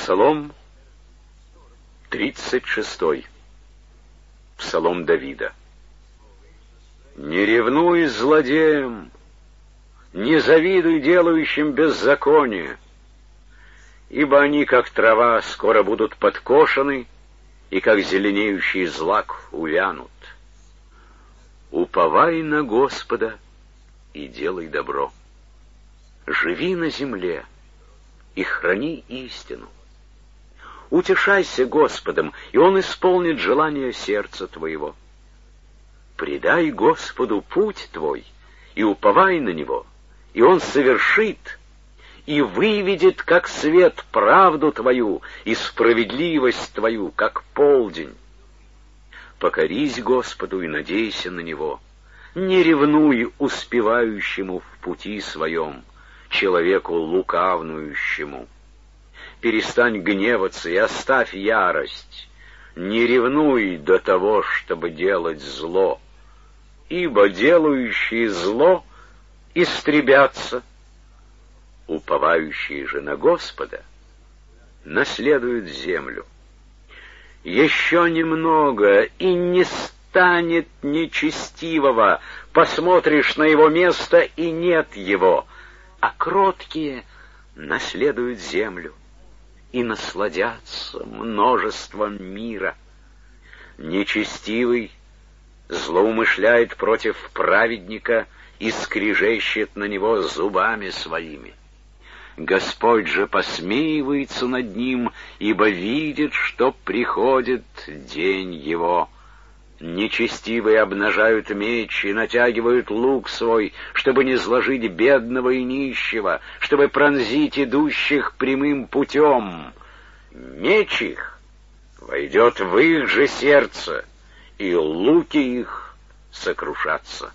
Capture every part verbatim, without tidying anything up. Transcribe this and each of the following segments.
Псалом тридцать шестой. Псалом Давида. «Не ревнуй злодеям, не завидуй делающим беззаконие, ибо они, как трава, скоро будут подкошены, и как зеленеющий злак увянут. Уповай на Господа и делай добро. Живи на земле и храни истину. Утешайся Господом, и Он исполнит желание сердца твоего. Предай Господу путь твой, и уповай на Него, и Он совершит, и выведет, как свет, правду твою, и справедливость твою, как полдень. Покорись Господу и надейся на Него. Не ревнуй успевающему в пути своем, человеку лукавнующему. Перестань гневаться и оставь ярость. Не ревнуй до того, чтобы делать зло, ибо делающие зло истребятся. Уповающие же на Господа наследуют землю. Еще немного, и не станет нечестивого. Посмотришь на его место, и нет его. А кроткие наследуют землю и насладятся множеством мира. Нечестивый злоумышляет против праведника и скрежещет на него зубами своими. Господь же посмеивается над ним, ибо видит, что приходит день его. Нечестивые обнажают меч и натягивают лук свой, чтобы не сложить бедного и нищего, чтобы пронзить идущих прямым путем. Меч их войдет в их же сердце, и луки их сокрушатся.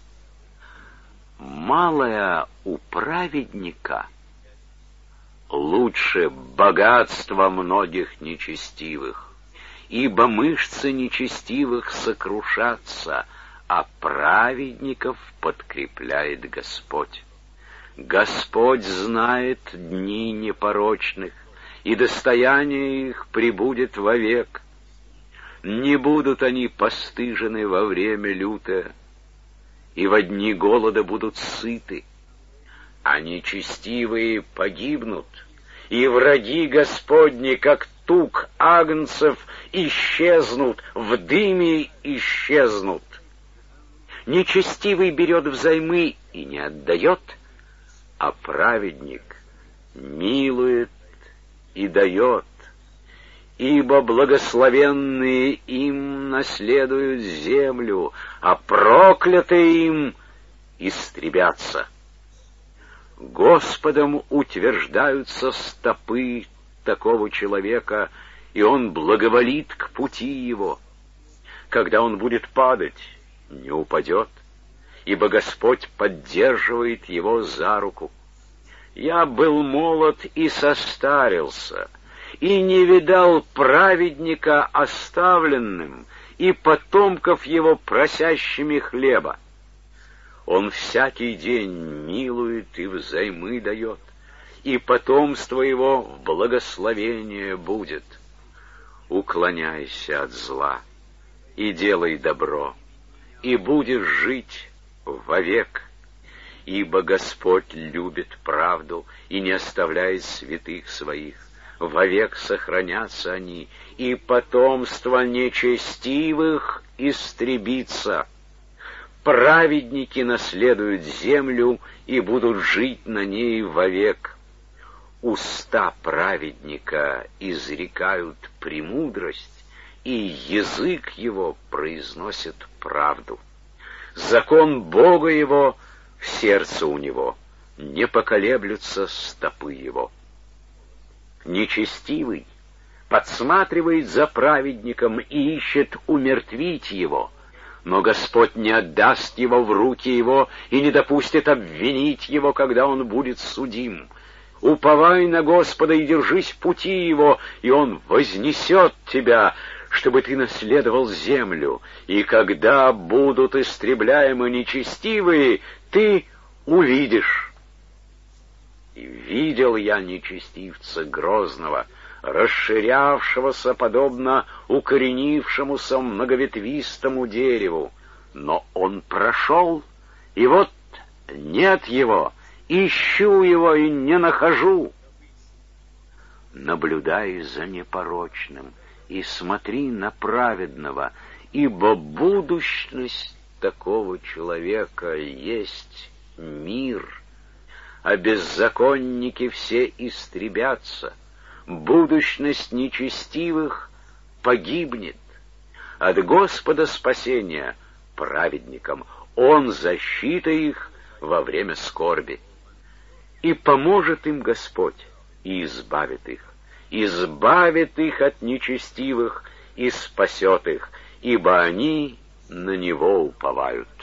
Малое у праведника лучше богатства многих нечестивых, ибо мышцы нечестивых сокрушатся, а праведников подкрепляет Господь. Господь знает дни непорочных, и достояние их пребудет вовек. Не будут они постыжены во время лютое, и во дни голода будут сыты. А нечестивые погибнут, и враги Господни, как тук агнцев, исчезнут, в дыме исчезнут. Нечестивый берет взаймы и не отдает, а праведник милует и дает, ибо благословенные им наследуют землю, а проклятые им истребятся. Господом утверждаются стопы такого человека, и он благоволит к пути его. Когда он будет падать, не упадет, ибо Господь поддерживает его за руку. Я был молод и состарился, и не видал праведника оставленным, и потомков его просящими хлеба. Он всякий день милует и взаймы дает, и потомство его в благословение будет. Уклоняйся от зла и делай добро, и будешь жить вовек, ибо Господь любит правду и не оставляет святых своих. Вовек сохранятся они, и потомство нечестивых истребится. Праведники наследуют землю и будут жить на ней вовек. Уста праведника изрекают премудрость, и язык его произносит правду. Закон Бога его в сердце у него, не поколеблются стопы его. Нечестивый подсматривает за праведником и ищет умертвить его, но Господь не отдаст его в руки его и не допустит обвинить его, когда он будет судим. Уповай на Господа и держись пути его, и Он вознесет тебя, чтобы ты наследовал землю, и когда будут истребляемы нечестивые, ты увидишь. И видел я нечестивца грозного, расширявшегося подобно укоренившемуся многоветвистому дереву. Но он прошел, и вот нет его, ищу его и не нахожу. Наблюдай за непорочным и смотри на праведного, ибо будущность такого человека есть мир, а беззаконники все истребятся, будущность нечестивых погибнет. От Господа спасение праведникам, Он защита их во время скорби. И поможет им Господь, и избавит их, избавит их от нечестивых и спасет их, ибо они на Него уповают.